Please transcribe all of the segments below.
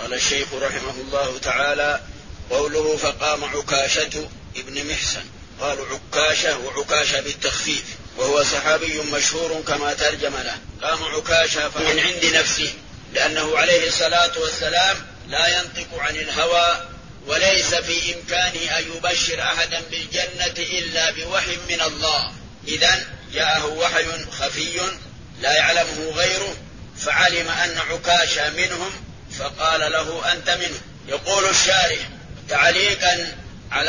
قال الشيخ رحمه الله تعالى: قوله فقام عكاشة ابن محسن، قالوا عكاشة وعكاشة بالتخفيف، وهو صحابي مشهور كما ترجم له. قام عكاشة من عند نفسه، لأنه عليه الصلاة والسلام لا ينطق عن الهوى، وليس في إمكانه أن يبشر أحدا بالجنة إلا بوحي من الله. إذن جاءه وحي خفي لا يعلمه غيره، فعلم أن عكاشة منهم فقال له: أنت منه. يقول الشارح تعليقا على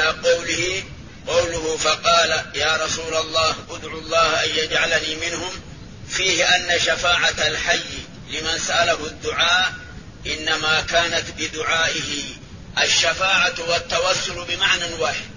قوله فقال: يا رسول الله ادعو الله أن يجعلني منهم، فيه أن شفاعة الحي لمن سأله الدعاء إنما كانت بدعائه. الشفاعة والتوسل بمعنى واحد.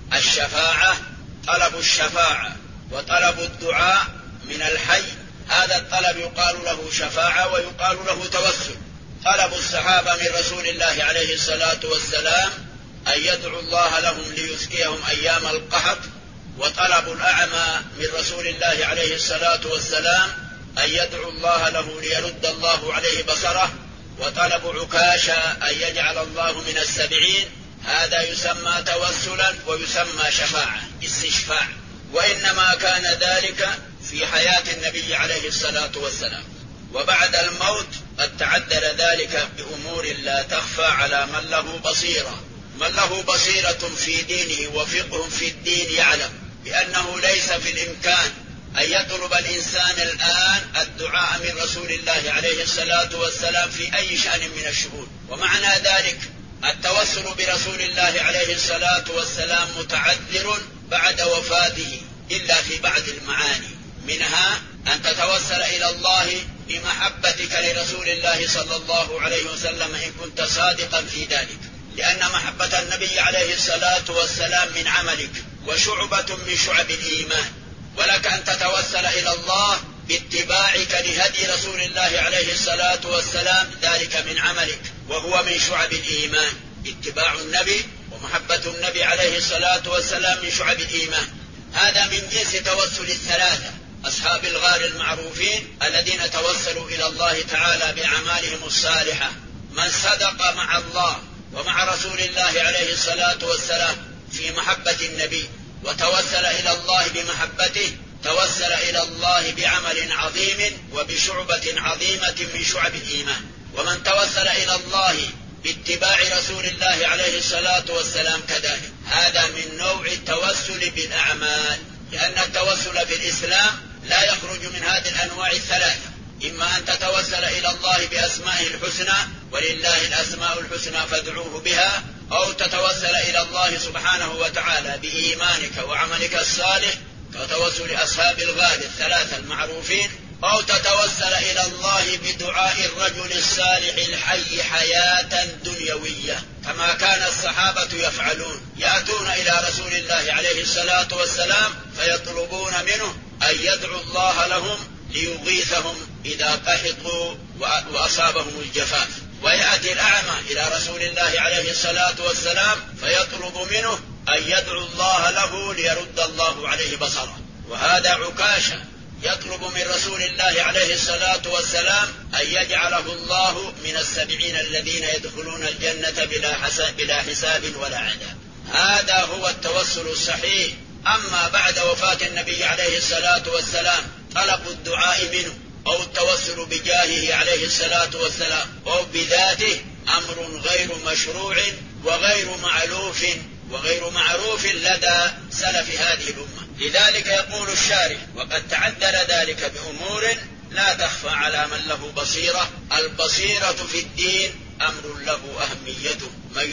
الشفاعة طلب الشفاعة، وطلب الدعاء من الحي، هذا الطلب يقال له شفاعة ويقال له توسل. طلب الصحابة من رسول الله عليه الصلاة والسلام أن يدعو الله لهم ليسقيهم أيام القحط، وطلب الأعمى من رسول الله عليه الصلاة والسلام أن يدعو الله له ليرد الله عليه بصره، وطلب عكاشة أن يجعل الله من السبعين. هذا يسمى توسلا ويسمى شفاعة، استشفاع. وإنما كان ذلك في حياة النبي عليه الصلاة والسلام، وبعد الموت قد تعدل ذلك بأمور لا تخفى على من له بصيرة. من له بصيرة في دينه وفقه في الدين يعلم بأنه ليس في الإمكان أن يطلب الإنسان الآن الدعاء من رسول الله عليه الصلاة والسلام في أي شأن من الشؤون. ومعنى ذلك التوسل برسول الله عليه الصلاة والسلام متعذر بعد وفاته إلا في بعض المعاني، منها أن تتوسل إلى الله بمحبتك لرسول الله صلى الله عليه وسلم إن كنت صادقا في ذلك، لأن محبة النبي عليه الصلاة والسلام من عملك وشعبة من شعب الإيمان. ولك أن تتوسل إلى الله باتباعك لهدي رسول الله عليه الصلاة والسلام، ذلك من عملك وهو من شعب الإيمان. اتباع النبي ومحبة النبي عليه الصلاة والسلام من شعب الإيمان. هذا من جنس توسل الثلاثة أصحاب الغار المعروفين الذين توسلوا إلى الله تعالى بأعمالهم الصالحة. من صدق مع الله ومع رسول الله عليه الصلاة والسلام في محبة النبي وتوسل إلى الله بمحبته، توسل إلى الله بعمل عظيم وبشعبة عظيمة من شعب الإيمان. ومن توسل إلى الله باتباع رسول الله عليه الصلاة والسلام كذلك، هذا من نوع التوسل بالأعمال، لأن التوسل في الإسلام لا يخرج من هذه الأنواع الثلاثة. إما أن تتوسل إلى الله بأسمائه الحسنى، ولله الأسماء الحسنى فادعوه بها، أو تتوسل إلى الله سبحانه وتعالى بإيمانك وعملك الصالح كتوسل أصحاب الغار الثلاثة المعروفين، أو تتوسل إلى الله بدعاء الرجل الصالح الحي حياة دنيوية، كما كان الصحابة يفعلون، يأتون إلى رسول الله عليه الصلاة والسلام فيطلبون منه أن يدعو الله لهم ليغيثهم إذا قحطوا وأصابهم الجفاف. ويأتي الأعمى إلى رسول الله عليه الصلاة والسلام فيطلب منه أن يدعو الله له ليرد الله عليه بصره. وهذا عكاشة يطلب من رسول الله عليه الصلاة والسلام أن يجعله الله من السبعين الذين يدخلون الجنة بلا حساب ولا عذاب. هذا هو التوسل الصحيح. أما بعد وفاة النبي عليه الصلاة والسلام طلب الدعاء منه أو التوسل بجاهه عليه الصلاة والسلام أو بذاته أمر غير مشروع وغير مألوف وغير معروف لدى سلف هذه الأمة. لذلك يقول الشارح: وقد تعذر ذلك بأمور لا تخفى على من له بصيرة. البصيرة في الدين أمر له أهميته،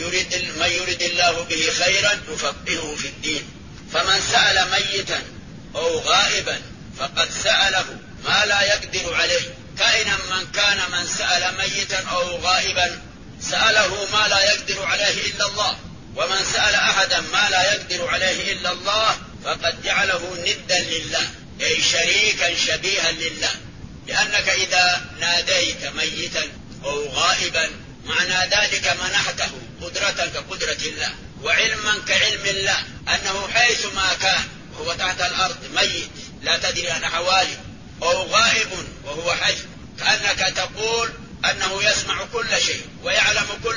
من يرد الله به خيرا يفقهه في الدين. فمن سأل ميتا أو غائبا فقد سأله ما لا يقدر عليه، كائنا من كان. من سأل ميتا أو غائبا سأله ما لا يقدر عليه إلا الله، ومن سأل أحدا ما لا يقدر عليه إلا الله فقد جعله ندا لله، أي شريكا شبيها لله. لأنك إذا ناديت ميتا أو غائبا معنى ذلك منحته قدرة كقدرة الله وعلما كعلم الله، أنه حيث ما كان وهو تحت الأرض ميت لا تدري عن أحواله، أو غائب وهو حي، كأنك تقول أنه يسمع كل شيء ويعلم كل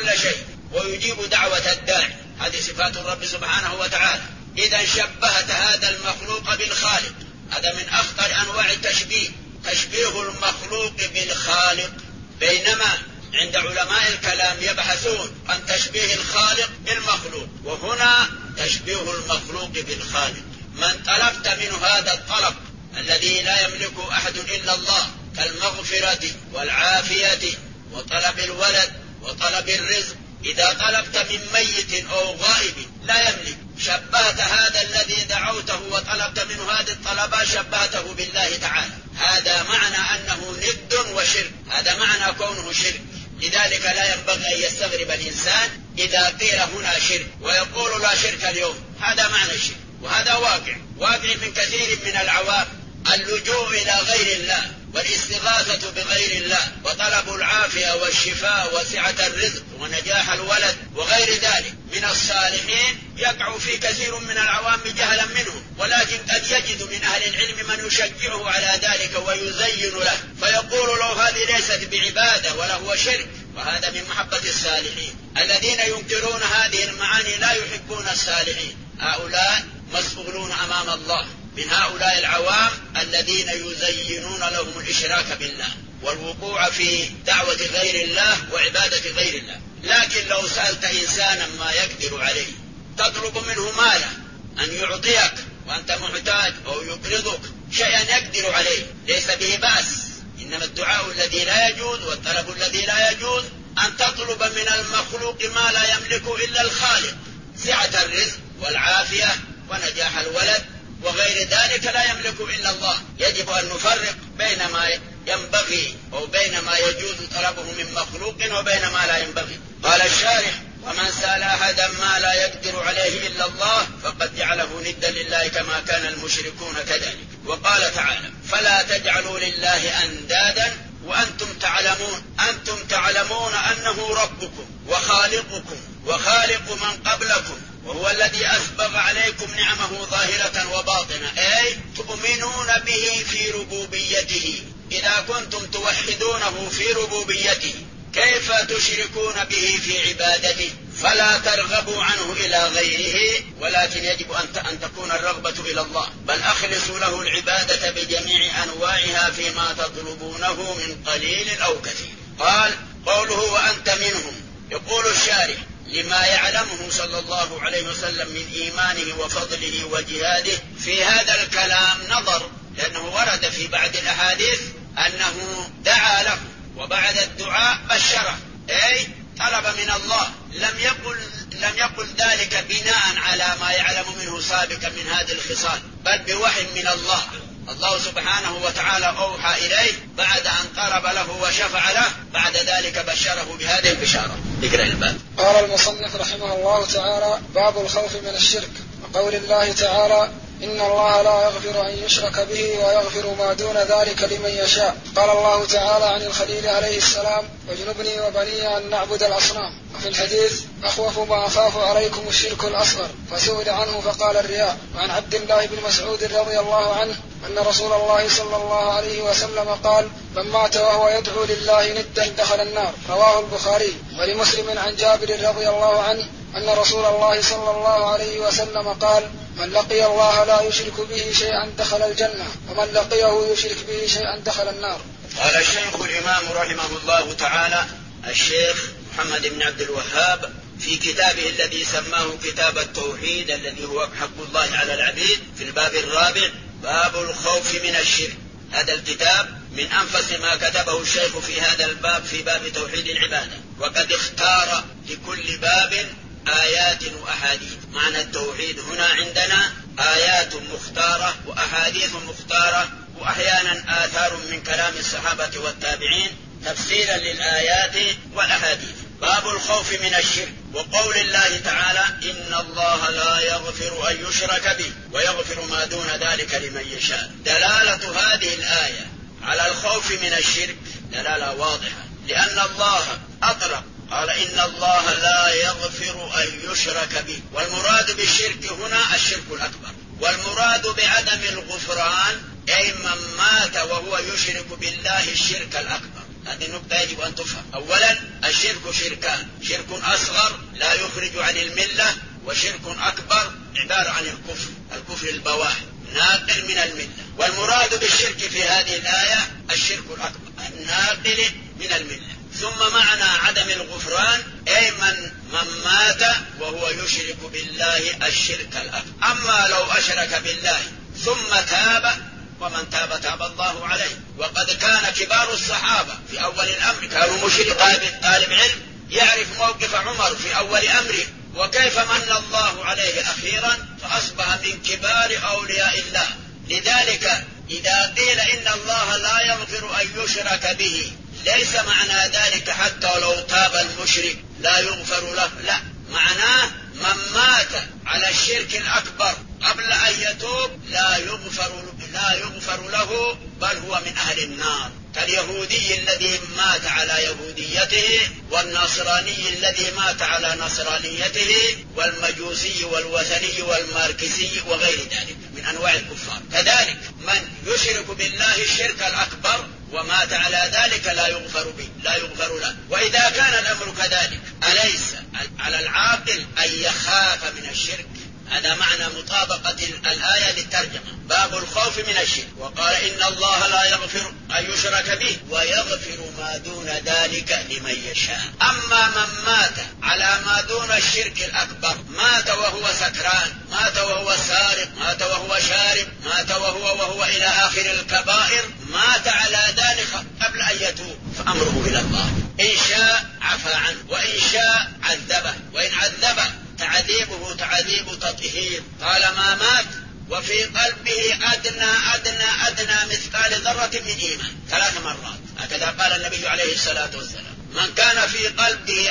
يجيب دعوة الداعي. هذه صفات الرب سبحانه وتعالى. إذا شبهت هذا المخلوق بالخالق، هذا من أخطر أنواع التشبيه، تشبيه المخلوق بالخالق. بينما عند علماء الكلام يبحثون عن تشبيه الخالق بالمخلوق، وهنا تشبيه المخلوق بالخالق. من طلبت منه هذا الطلب الذي لا يملك أحد إلا الله، كالمغفرة والعافية وطلب الولد وطلب الرزق، إذا طلبت من ميت أو غائب لا يملك، شبهت هذا الذي دعوته وطلبت منه هذه الطلبات شبهته بالله تعالى. هذا معنى أنه ند وشرك، هذا معنى كونه شرك. لذلك لا ينبغي أن يستغرب الإنسان إذا قيل هنا شرك ويقول لا شرك اليوم. هذا معنى الشرك، وهذا واقع من كثير من العوام، اللجوء إلى غير الله والاستغاثة بغير الله وطلب العافية والشفاء وسعة الرزق ونجاح الولد وغير ذلك من الصالحين يقع في كثير من العوام جهلا منهم، ولكن قد يجد من أهل العلم من يشجعه على ذلك ويزين له، فيقول له هذه ليست بعبادة ولا هو شرك، وهذا من محبة الصالحين. الذين ينكرون هذه المعاني لا يحبون الصالحين، هؤلاء مسؤولون أمام الله. من هؤلاء العوام الذين يزينون لهم الإشراك بالله والوقوع في دعوة غير الله وعبادة غير الله. لكن لو سألت إنسانا ما يقدر عليه، تطلب منه مالا أن يعطيك وأنت محتاج أو يقرضك شيئا يقدر عليه، ليس به بأس. إنما الدعاء الذي لا يجوز والطلب الذي لا يجوز أن تطلب من المخلوق ما لا يملك إلا الخالق، سعة الرزق والعافية ونجاح الولد وغير ذلك لا يملك إلا الله. يجب أن نفرق بين ما ينبغي أو بين ما يجوز طلبه من مخلوق وبين ما لا ينبغي. قال الشارح: ومن سأل أحدا ما لا يقدر عليه إلا الله فقد جعله ندا لله كما كان المشركون كذلك. وقال تعالى: فلا تجعلوا لله أندادا وأنتم تعلمون أنه ربكم وخالقكم وخالق من قبلكم، وهو الذي أسبغ عليكم نعمه ظاهرة وباطنة، أي تؤمنون به في ربوبيته. إذا كنتم توحدونه في ربوبيته كيف تشركون به في عبادته؟ فلا ترغبوا عنه إلى غيره، ولكن يجب أن تكون الرغبة إلى الله، بل أخلصوا له العبادة بجميع أنواعها فيما تطلبونه من قليل أو كثير. قال: قوله وأنت منهم، يقول الشارح: لما يعلمه صلى الله عليه وسلم من إيمانه وفضله وجهاده في هذا الكلام نظر، لأنه ورد في بعض الأحاديث أنه دعا له وبعد الدعاء بشره، أي طلب من الله. لم يقل ذلك بناء على ما يعلم منه سابقا من هذه الخصال، بل بوحي من الله. الله سبحانه وتعالى أوحى إليه بعد أن طلب له وشفع له، بعد ذلك بشره بهذه البشارة. اقرأ الباب. قال المصنف رحمه الله تعالى: باب الخوف من الشرك. وقول الله تعالى: إن الله لا يغفر أن يشرك به ويغفر ما دون ذلك لمن يشاء. قال الله تعالى عن الخليل عليه السلام: واجنبني وبني أن نعبد الأصنام. وفي الحديث: أخوف ما أخاف عليكم الشرك الأصغر. فسئل عنه فقال: الرياء. وعن عبد الله بن مسعود رضي الله عنه أن رسول الله صلى الله عليه وسلم قال: من مات وهو يدعو لله ندا دخل النار. رواه البخاري. ولمسلم عن جابر رضي الله عنه أن رسول الله صلى الله عليه وسلم قال: من لقي الله لا يشرك به شيئا دخل الجنة، ومن لقيه يشرك به شيئا دخل النار. قال الشيخ الإمام رحمه الله تعالى الشيخ محمد بن عبد الوهاب في كتابه الذي سماه كتاب التوحيد الذي هو حق الله على العبيد في الباب الرابع: باب الخوف من الشرك. هذا الكتاب من أنفس ما كتبه الشيخ في هذا الباب، في باب توحيد العبادة، وقد اختار لكل باب آيات وأحاديث. معنى التوحيد هنا عندنا آيات مختارة وأحاديث مختارة، وأحيانا آثار من كلام الصحابة والتابعين تفسيرا للآيات والأحاديث. باب الخوف من الشرك. وقول الله تعالى: إن الله لا يغفر أن يشرك به ويغفر ما دون ذلك لمن يشاء. دلالة هذه الآية على الخوف من الشرك دلالة واضحة، لأن الله أطلق قال: إن الله لا يغفر أن يشرك به، والمراد بالشرك هنا الشرك الأكبر، والمراد بعدم الغفران أي من مات وهو يشرك بالله الشرك الأكبر. هذه النقطة يجب أن تفهم. أولا الشرك شركان: شرك أصغر لا يخرج عن الملة، وشرك أكبر عبارة عن الكفر البواح ناقل من الملة. والمراد بالشرك في هذه الآية الشرك الأكبر الناقل من الملة. ثم معنى عدم الغفران أي من مات وهو يشرك بالله الشرك الأكبر. أما لو أشرك بالله ثم تاب، ومن تاب تاب الله عليه. وقد كان كبار الصحابة في أول الأمر كانوا مشركين. طالب علم يعرف موقف عمر في أول أمره وكيف من الله عليه أخيرا فأصبح من كبار أولياء الله. لذلك إذا قيل إن الله لا يغفر أن يشرك به ليس معنى ذلك حتى لو تاب المشرك لا يغفر له، لا، معناه من مات على الشرك الأكبر قبل أن يتوب لا يغفر له، بل هو من أهل النار، كاليهودي الذي مات على يهوديته، والنصراني الذي مات على نصرانيته، والمجوسي والوثني والماركسي وغير ذلك من أنواع الكفار. كذلك من يشرك بالله الشرك الأكبر ومات على ذلك لا يغفر له. وإذا كان الأمر كذلك أليس على العاقل أن يخاف من الشرك؟ هذا معنى مطابقة الآية للترجمة. باب الخوف من الشرك. وقال إن الله لا يغفر أن يشرك به ويغفر ما دون ذلك لمن يشاء. أما من مات على ما دون الشرك الأكبر، مات وهو سكران، مات وهو سارق، مات وهو شارب، مات وهو إلى آخر الكبائر، مات على ذلك قبل أن يتوب فأمره إلى الله، إن شاء عفى عنه وإن شاء عذبه، وإن عذبه تعذيبه تعذيب تطهير طالما مات وفي قلبه أدنى مثقال ذرة من إيمان 3 مرات. هكذا قال النبي عليه الصلاة والسلام: من كان في قلبه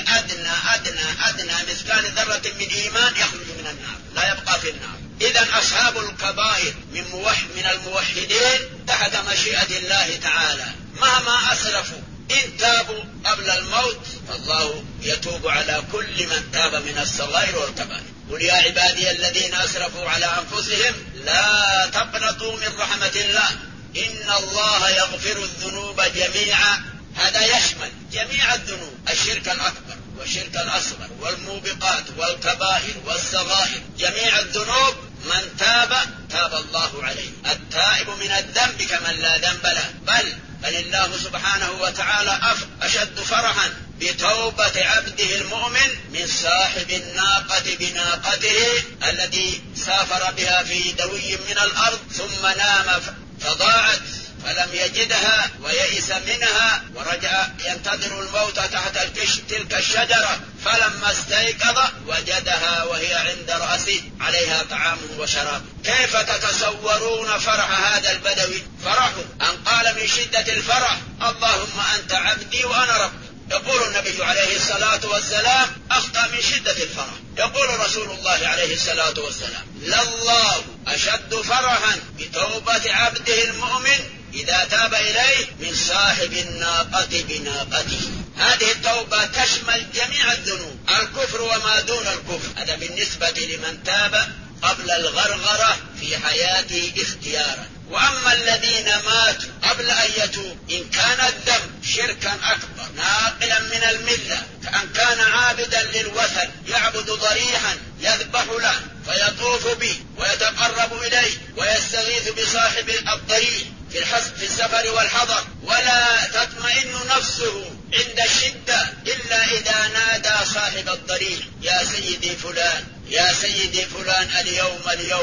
أدنى مثقال ذرة من إيمان يخرج من النار، لا يبقى في النار. إذن أصحاب الكبائر من الموحدين تحت مشيئة الله تعالى مهما أسرفوا إن تابوا قبل الموت فالله يتوب على كل من تاب من الصغائر والكبائر. قل يا عبادي الذين أسرفوا على أنفسهم لا تقنطوا من رحمة الله إن الله يغفر الذنوب جميعا. هذا يشمل جميع الذنوب، الشرك الأكبر والشرك الأصغر والموبقات والكبائر والصغائر، جميع الذنوب من تاب الله عليه. التائب من الذنب كمن لا ذنب له، بل الله سبحانه وتعالى أشد فرحا بتوبة عبده المؤمن من صاحب الناقة بناقته الذي سافر بها في دوي من الأرض ثم نام فضاعت فلم يجدها ويئس منها ورجع ينتظر الموت تحت تلك الشجرة، فلما استيقظ وجدها وهي عند رأسه عليها طعام وشراب. كيف تتصورون فرح هذا البدوي؟ فرحه أن قال من شدة الفرح: اللهم أنت عبدي وأنا ربي. يقول النبي عليه الصلاة والسلام: أخطأ من شدة الفرح. يقول رسول الله عليه الصلاة والسلام: لله أشد فرحا بتوبة عبده المؤمن إذا تاب إليه من صاحب الناقة بناقته. هذه التوبة تشمل جميع الذنوب، الكفر وما دون الكفر. هذا بالنسبة لمن تاب قبل الغرغرة في حياته اختيارا. وأما الذين ماتوا قبل أن يتوب إن كان الذنب شركا أكبر ناقلا من الملة، كأن كان عابدا للوثن يعبد ضريحا يذبح له فيطوف به ويتقرب إليه ويستغيث بصاحب الضريح في السفر والحضر، ولا تطمئن نفسه عند الشدة إلا إذا نادى صاحب الضريح: يا سيدي فلان، يا سيدي فلان، اليوم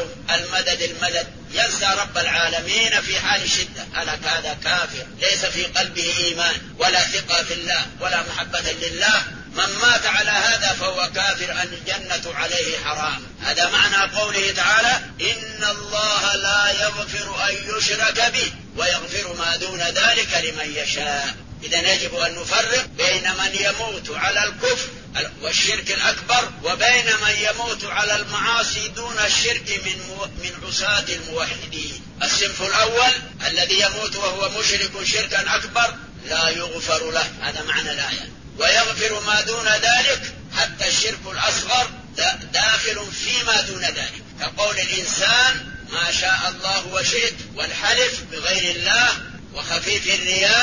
المدد. ينسى رب العالمين في حال الشدة. هذا كافر ليس في قلبه إيمان ولا ثقة في الله ولا محبة لله. من مات على هذا فهو كافر، أن الجنة عليه حرام. هذا معنى قوله تعالى: إن الله لا يغفر أن يشرك به ويغفر ما دون ذلك لمن يشاء. إذن يجب أن نفرق بين من يموت على الكفر والشرك الأكبر وبين من يموت على المعاصي دون الشرك من عصاة الموحدين. الصنف الأول الذي يموت وهو مشرك شركا أكبر لا يغفر له، هذا معنى الآية. ويغفر ما دون ذلك، حتى الشرك الأصغر داخل فيما دون ذلك، كقول الإنسان ما شاء الله وشئت، والحلف بغير الله، وخفيف الرياء،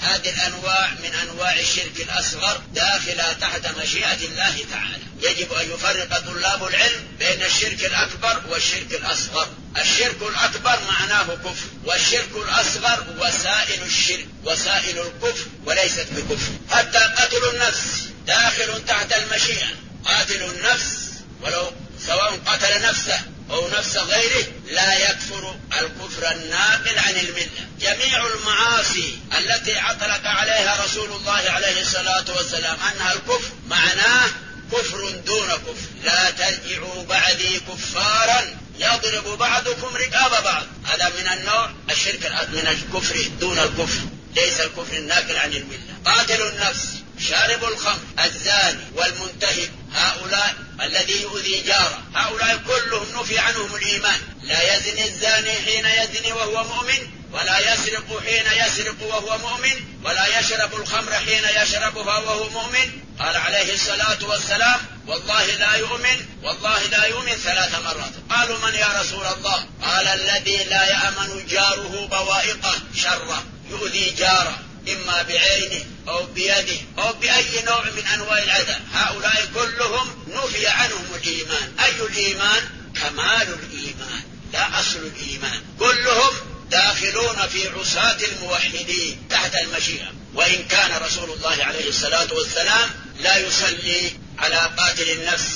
هذه الأنواع من أنواع الشرك الأصغر داخلة تحت مشيئة الله تعالى. يجب أن يفرق طلاب العلم بين الشرك الأكبر والشرك الأصغر. الشرك الأكبر معناه كفر، والشرك الأصغر وسائل الشرك وسائل الكفر وليست بكفر. حتى قتل النفس داخل تحت المشيئة. قاتل النفس ولو سواء قتل نفسه أو نفس غيره لا يكفر الكفر الناقل عن الملة. جميع المعاصي التي عطلق عليها رسول الله عليه الصلاة والسلام أنها الكفر معناه كفر دون كفر. لا ترجعوا بعدي كفارا يضرب بعضكم رقاب بعض. هذا من النوع الشرك من الكفر دون الكفر، ليس الكفر الناقل عن الملة. قاتل النفس، شارب الخمر، الزاني والمنتهب، هؤلاء الذي يؤذي جاره، هؤلاء كلهم نفي عنهم الإيمان. لا يزني الزاني حين يزني وهو مؤمن، ولا يسرق حين يسرق وهو مؤمن، ولا يشرب الخمر حين يشربها وهو مؤمن. قال عليه الصلاة والسلام والله لا يؤمن والله لا يؤمن 3 مرات. قالوا من يا رسول الله؟ قال الذي لا يأمن جاره بوائقه شره، يؤذي جاره إما بعينه أو بيده أو بأي نوع من أنواع الأذى. هؤلاء كلهم نفي عنهم الإيمان. أي الإيمان؟ كمال الإيمان لا أصل الإيمان. كلهم داخلون في عصاة الموحدين تحت المشيئة. وإن كان رسول الله عليه الصلاة والسلام لا يصلي على قاتل النفس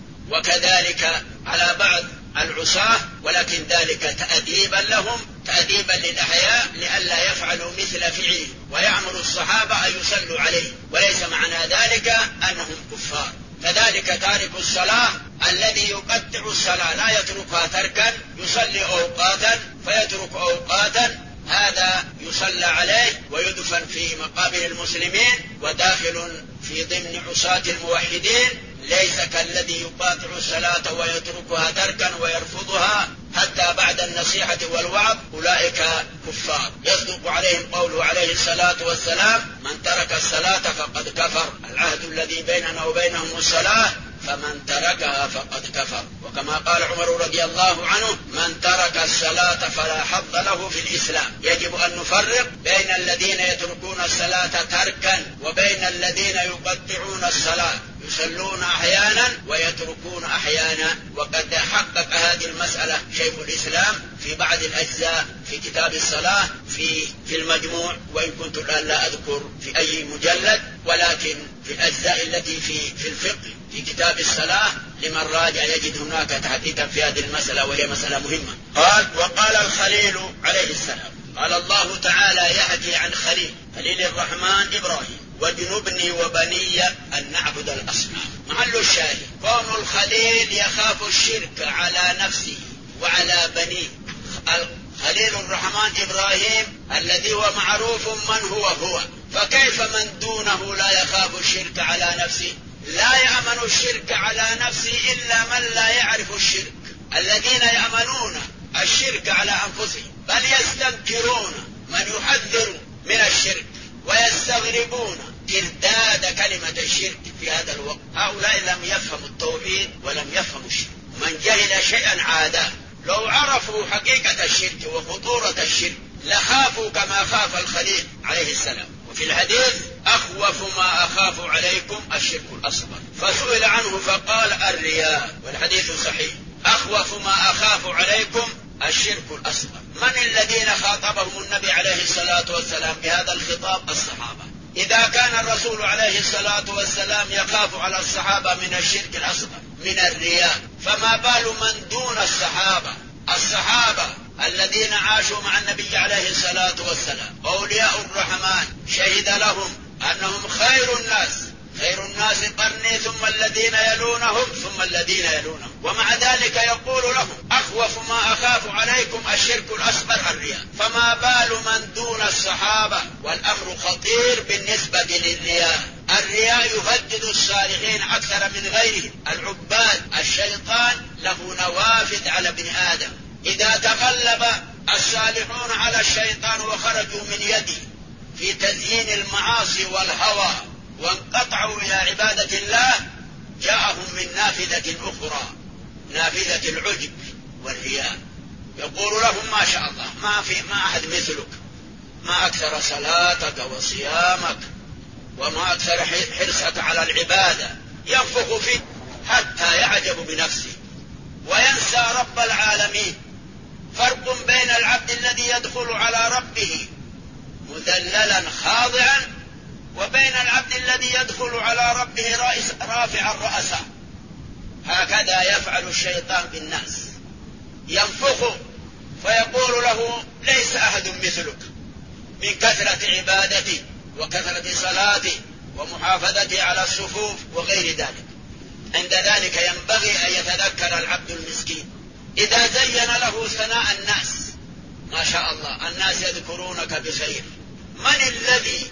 وكذلك على بعض العصاة، ولكن ذلك تأديبا لهم، تأديبا للأحياء لئلا يفعلوا مثل فعله، ويأمر الصحابة أن يصلوا عليه، وليس معنى ذلك أنهم كفار. كذلك تارك الصلاة الذي يقطع الصلاة لا يتركها تركا، يصلي أوقاتا فيترك أوقاتا، هذا يصلى عليه ويدفن في مقابر المسلمين وداخل في ضمن عصاة الموحدين، ليس كالذي يقاطع الصلاة ويتركها تركا ويرفضها حتى بعد النصيحة والوعظ، أولئك كفار. يصدق عليهم قوله عليه الصلاة والسلام من ترك الصلاة فقد كفر. العهد الذي بيننا وبينهم الصلاة، فمن تركها فقد كفر. وكما قال عمر رضي الله عنه من ترك الصلاة فلا حظ له في الإسلام. يجب أن نفرق بين الذين يتركون الصلاة تركا وبين الذين يقطعون الصلاة، يصلون أحيانا ويتركون أحيانا. وقد حقق هذه المسألة شيخ الإسلام في بعض الأجزاء في كتاب الصلاة في المجموع، وإن كنت الآن لا أذكر في أي مجلد، ولكن في الأجزاء التي في الفقه في كتاب الصلاة لمن راجع يجد هناك تحقيقا في هذه المسألة، وهي مسألة مهمة. وقال الخليل عليه السلام، قال الله تعالى يحكي عن خليل الرحمن إبراهيم واجنبني وبني أن نعبد الأصنام. محل الشاهد كون الخليل يخاف الشرك على نفسه وعلى بنيه. خليل الرحمن إبراهيم الذي هو معروف من هو، فكيف من دونه لا يخاف الشرك على نفسه؟ لا يأمن الشرك على نفسه إلا من لا يعرف الشرك. الذين يأمنون الشرك على أنفسهم بل يستنكرون من يحذر من الشرك ويستغربون ترداد كلمة الشرك في هذا الوقت. هؤلاء لم يفهموا التوحيد ولم يفهموا الشرك. من جهل شيئا عاداه. لو عرفوا حقيقة الشرك وخطورة الشرك لخافوا كما خاف الخليل عليه السلام. وفي الحديث أخوف ما أخاف عليكم الشرك الأصغر، فسئل عنه فقال الرياء، والحديث صحيح. أخوف ما أخاف عليكم الشرك الأصغر. من الذين خاطبهم النبي عليه الصلاة والسلام بهذا الخطاب؟ الصحابة. إذا كان الرسول عليه الصلاة والسلام يخاف على الصحابة من الشرك الأصغر من الرياء، فما بال من دون الصحابة الذين عاشوا مع النبي عليه الصلاة والسلام، أولياء الرحمن شهد لهم أنهم خير الناس قرني ثم الذين يلونهم ثم الذين يلونهم، ومع ذلك يقول لهم أخوف ما أخاف عليكم الشرك الأصغر الرياء. فما بال من دون الصحابة؟ والأمر خطير بالنسبة للرياء. الرياء يهدد الصالحين أكثر من غيرهم. العباد الشيطان له نوافذ على ابن آدم. إذا تغلب الصالحون على الشيطان وخرجوا من يده في تزيين المعاصي والهوى وانقطعوا إلى عبادة الله، جاءهم من نافذة أخرى، نافذة العجب والرياء. يقول لهم ما شاء الله ما أحد مثلك، ما أكثر صلاتك وصيامك وما أكثر حرصك على العبادة، ينفخ فيك حتى يعجب بنفسه وينسى رب العالمين. فرق بين العبد الذي يدخل على ربه مذللا خاضعا وبين العبد الذي يدخل على ربه رافعا رأسا. هكذا يفعل الشيطان بالناس، ينفخ فيقول له ليس أحد مثلك من كثرة عبادتي وكثرة صلاتي ومحافظتي على الصفوف وغير ذلك. عند ذلك ينبغي أن يتذكر العبد المسكين إذا زين له ثناء الناس، ما شاء الله الناس يذكرونك بخير، من الذي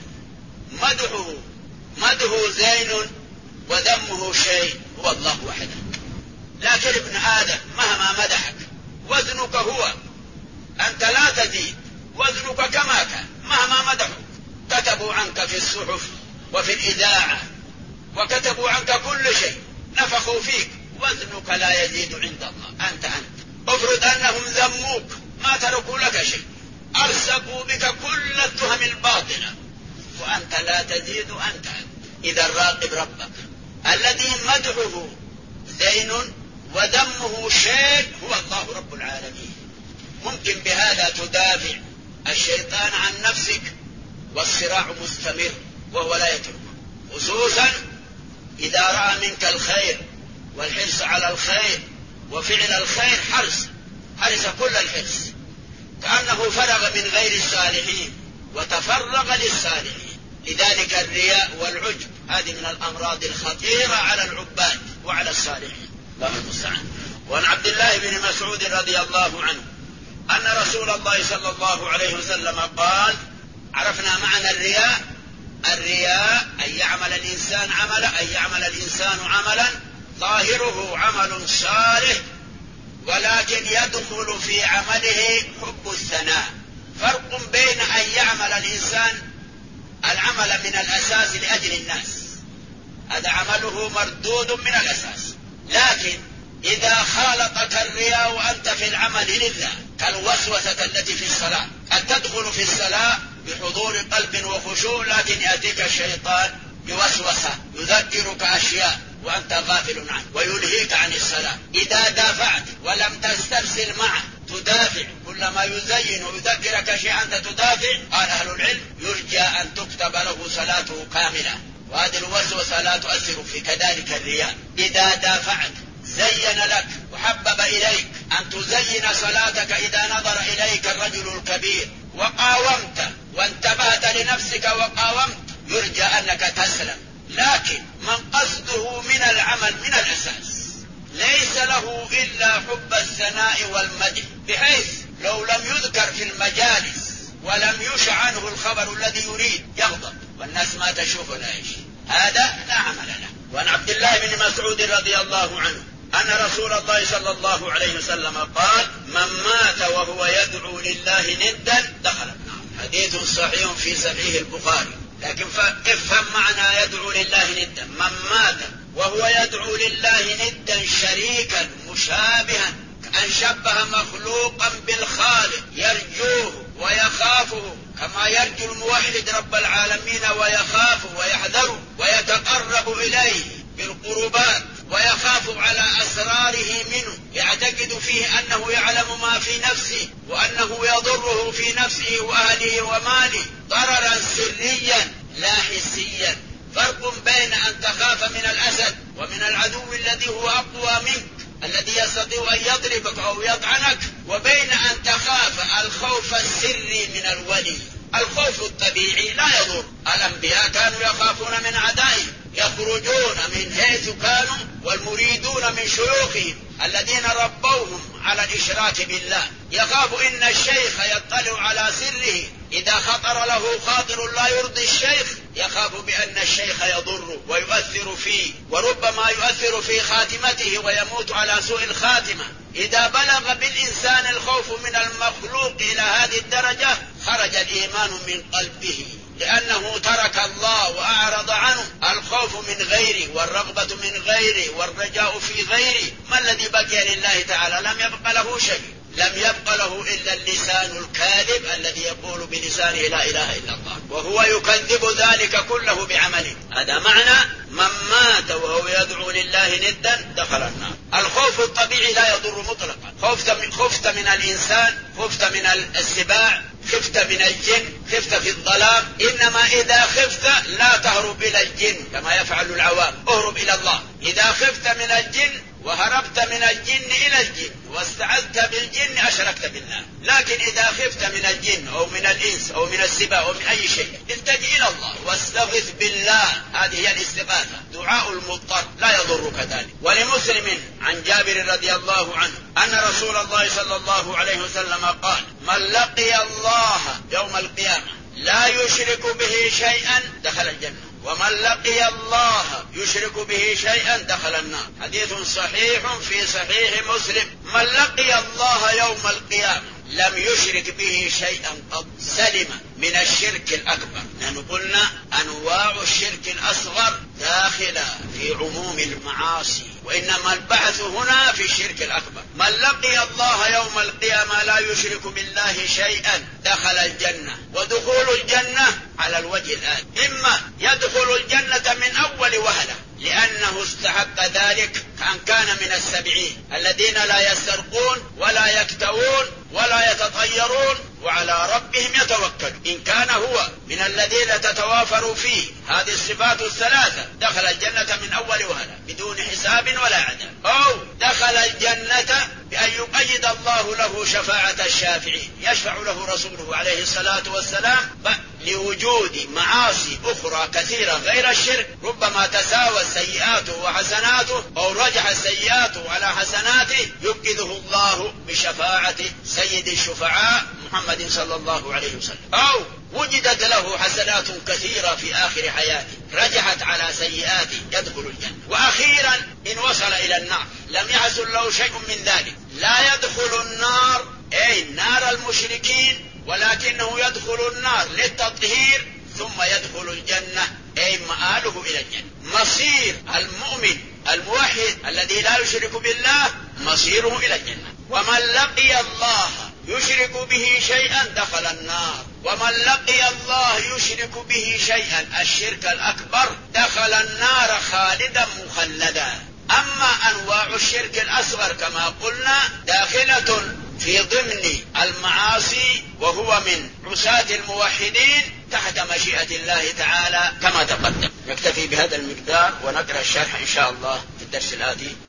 مدحه زين وذمه شيء؟ هو الله وحده. لكن ابن آدم مهما مدحك وزنك هو، أنت لا تزيد، وزنك كما كان مهما مدحك. كتبوا عنك في الصحف وفي الإذاعة وكتبوا عنك كل شيء، نفخوا فيك، وزنك لا يزيد عند الله. أنت افرض أنهم ذموك ما تركوا لك شيء، أرسقوا بك كل التهم الباطلة وأنت لا تزيد. أنت إذا راقب ربك الذي مدحه زين وذمه شيء هو الله رب العالمين. ممكن بهذا تدافع الشيطان عن نفسك، والصراع مستمر وهو لا يترك، خصوصا إذا رأى منك الخير والحرص على الخير وفعل الخير، حرص كل الحرص، كأنه فرغ من غير الصالحين وتفرغ للصالحين. لذلك الرياء والعجب هذه من الأمراض الخطيرة على العباد وعلى الصالحين، الله المستعان. وعن عبد الله بن مسعود رضي الله عنه أن رسول الله صلى الله عليه وسلم قال: عرفنا معنى الرياء أن يعمل الإنسان عملا ظاهره عمل صالح ولكن يدخل في عمله حب الثناء. فرق بين أن يعمل الإنسان العمل من الأساس لأجل الناس، هذا عمله مردود من الأساس، لكن إذا خالطك الرياء وأنت في العمل لله كالوسوسة التي في الصلاة، أن تدخل في الصلاة بحضور قلب وخشوع، لكن يأتيك الشيطان بوسوسة يذكرك أشياء وأنت غافل عنه ويلهيك عن الصلاة. إذا دافعت ولم تسترسل معه تدافع، كلما يزين ويذكرك شيئا أنت تدافع، قال أهل العلم يرجى أن تكتب له صلاته كاملة، وهذه الوسوسة لا تؤثر في كذلك الرياء. إذا دافعت زين لك وحبب إليك أن تزين صلاتك إذا نظر إليك الرجل الكبير وقاومت وانتبهت لنفسك وقاومت، يرجى أنك تسلم. لكن من قصده من العمل من الأساس ليس له إلا حب الثناء والمدح، بحيث لو لم يذكر في المجالس ولم يشع عنه الخبر الذي يريد يغضب والناس ما تشوف لا شيء، هذا لا عمل له. وعن عبد الله بن مسعود رضي الله عنه أن رسول الله صلى الله عليه وسلم قال: من مات وهو يدعو لله ندا دخل النار. حديث صحيح في صحيح البخاري، لكن افهم معنى يدعو لله ندا. من مات وهو يدعو لله ندا شريكا مشابها، أن شبه مخلوقا بالخالق يرجوه ويخافه كما يرجو الموحد رب العالمين ويخافه ويحذره ويتقرب إليه بالقربات ويخاف على أسراره منه، يعتقد فيه أنه يعلم ما في نفسه وأنه يضره في نفسه وأهله وماله ضررا سريا لا حسيا. فرق بين أن تخاف من الأسد ومن العدو الذي هو أقوى منك الذي يستطيع أن يضربك أو يطعنك، وبين أن تخاف الخوف السري من الولي. الخوف الطبيعي لا يضر، الأنبياء كانوا يخافون من أعدائهم، يخرجون من حيث كانوا والمريدون من شيوخهم الذين ربوهم على الإشراك بالله. يخاف إن الشيخ يطلع على سره، إذا خطر له خاطر لا يرضي الشيخ يخاف بأن الشيخ يضر ويؤثر فيه، وربما يؤثر في خاتمته ويموت على سوء الخاتمة. إذا بلغ بالإنسان الخوف من المخلوق إلى هذه الدرجة خرج الإيمان من قلبه، لأنه ترك الله وأعرض عنه. الخوف من غيره والرغبة من غيره والرجاء في غيره، ما الذي بقي لله تعالى؟ لم يبق له شيء. لم يبق له إلا اللسان الكاذب الذي يقول بلسانه لا إله إلا الله، وهو يكذب ذلك كله بعمله. هذا معنى من مات وهو يدعو لله ندا دخل النار. الخوف الطبيعي لا يضر مطلقا. خفت من الإنسان، خفت من السباع، خفت من الجن، خفت في الظلام. إنما إذا خفت لا تهرب إلى الجن كما يفعل العوام، اهرب إلى الله. إذا خفت من الجن وهربت من الجن إلى الجن واستعذت بالجن أشركت بالله. لكن إذا خفت من الجن أو من الإنس أو من السباع أو من أي شيء التجئ إلى الله واستغث بالله. هذه هي الاستغاثة، دعاء المضطر لا يضرك ذلك. ولمسلم عن جابر رضي الله عنه أن رسول الله صلى الله عليه وسلم قال: من لقي الله يوم القيامة لا يشرك به شيئا دخل الجنة، ومن لقي الله يشرك به شيئا دخل النار. حديث صحيح في صحيح مسلم. من لقي الله يوم القيامة لم يشرك به شيئا قد سلم من الشرك الأكبر. نحن قلنا أنواع الشرك الأصغر داخلة في عموم المعاصي، وإنما البحث هنا في الشرك الأكبر. من لقي الله يوم القيامة لا يشرك بالله شيئا دخل الجنة. ودخول الجنة على الوجه الآن: إما يدخل الجنة من أول وهلة لأنه استحق ذلك، كأن كان من السبعين الذين لا يسرقون ولا يكتوون ولا يتطيرون وعلى ربهم يتوكلون. إن كان هو من الذين تتوافر فيه هذه الصفات الثلاثة دخل الجنة من أول وهلة بدون حساب ولا عذاب. أو دخل الجنة بأن يقيد الله له شفاعة الشافعين، يشفع له رسوله عليه الصلاة والسلام لوجود معاصي أخرى كثيرة غير الشرك ربما تساوى سيئاته وحسناته أو رجح سيئاته على حسناته، يقيده الله بشفاعة سيد الشفعاء محمد صلى الله عليه وسلم. أو وجدت له حسنات كثيرة في آخر حياته رجحت على سيئاته يدخل الجنة. وأخيرا إن وصل إلى النار لم يحصل له شيء من ذلك، لا يدخل النار أي نار المشركين، ولكنه يدخل النار للتطهير ثم يدخل الجنة أي مآله إلى الجنة. مصير المؤمن الموحد الذي لا يشرك بالله مصيره إلى الجنة. ومن لقي الله يشرك به شيئا دخل النار، ومن لقي الله يشرك به شيئا الشرك الأكبر دخل النار خالدا مخلدا. أما أنواع الشرك الأصغر كما قلنا داخلة في ضمن المعاصي وهو من عصاة الموحدين تحت مشيئة الله تعالى كما تقدم. نكتفي بهذا المقدار ونقرأ الشرح إن شاء الله في الدرس الآتي.